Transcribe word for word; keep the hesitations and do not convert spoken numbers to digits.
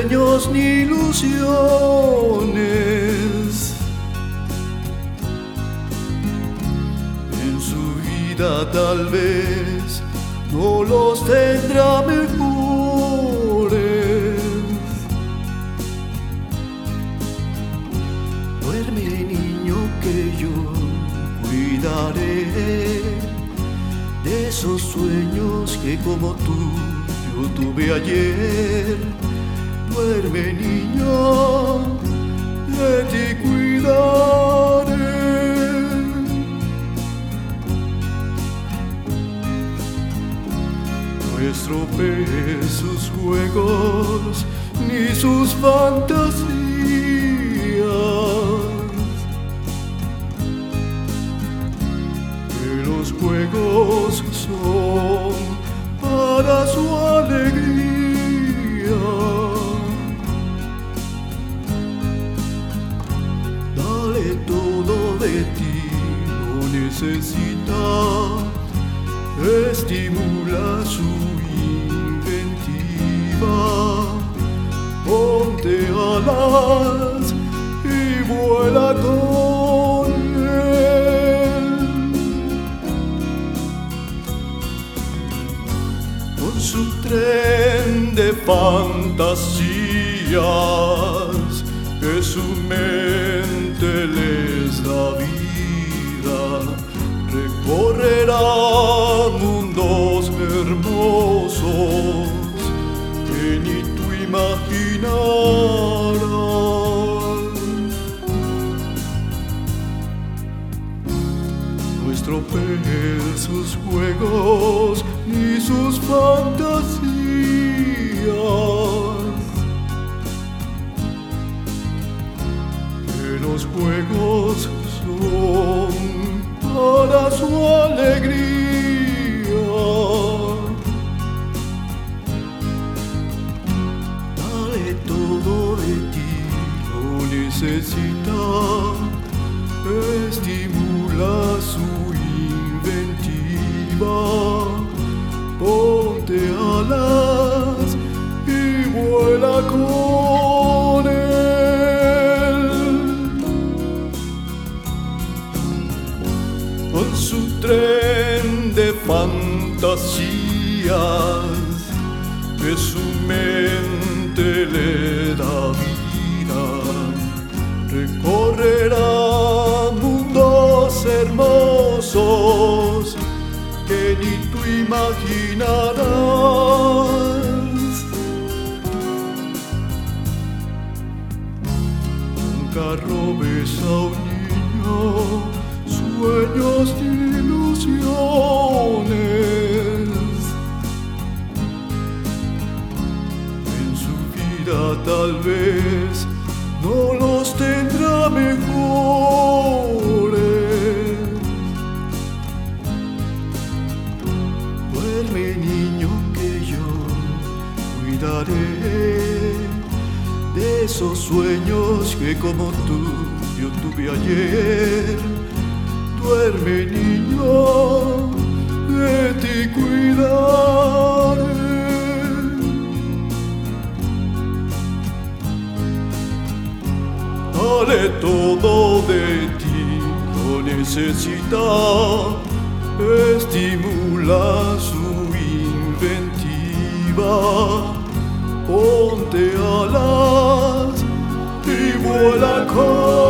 sueños ni ilusiones. En su vida tal vez no los tendrá mejores. Duerme, niño, que yo cuidaré de esos sueños que como tú yo tuve ayer. Duerme, niño, de ti cuidaré. No estropees sus juegos ni sus fantasías, que los juegos son para su alegría. Dale todo de ti, lo necesita. Estimula su inventiva. Ponte alas y vuela con él. Con su tren de fantasías, que su mente les da vida, recorrerá mundos hermosos que ni tú imaginarás. No estropees sus juegos ni sus fantasías, que los juegos son para su alegría. Dale todo de ti, lo necesita. Estimula su inventiva. Ponte alas y vuela con él. Con su tren de fantasías, que su mente le da vida, recorrerá mundos hermosos que ni tú imaginarás. Nunca robes a un niño sueños y ilusiones. En su vida tal vez no los tendrá mejores. Duerme, niño, que yo cuidaré de esos sueños que como tú yo tuve ayer. Duerme, niño, de ti cuidaré. Dale todo de ti, lo necesita. Estimula su inventiva. Ponte alas y vuela con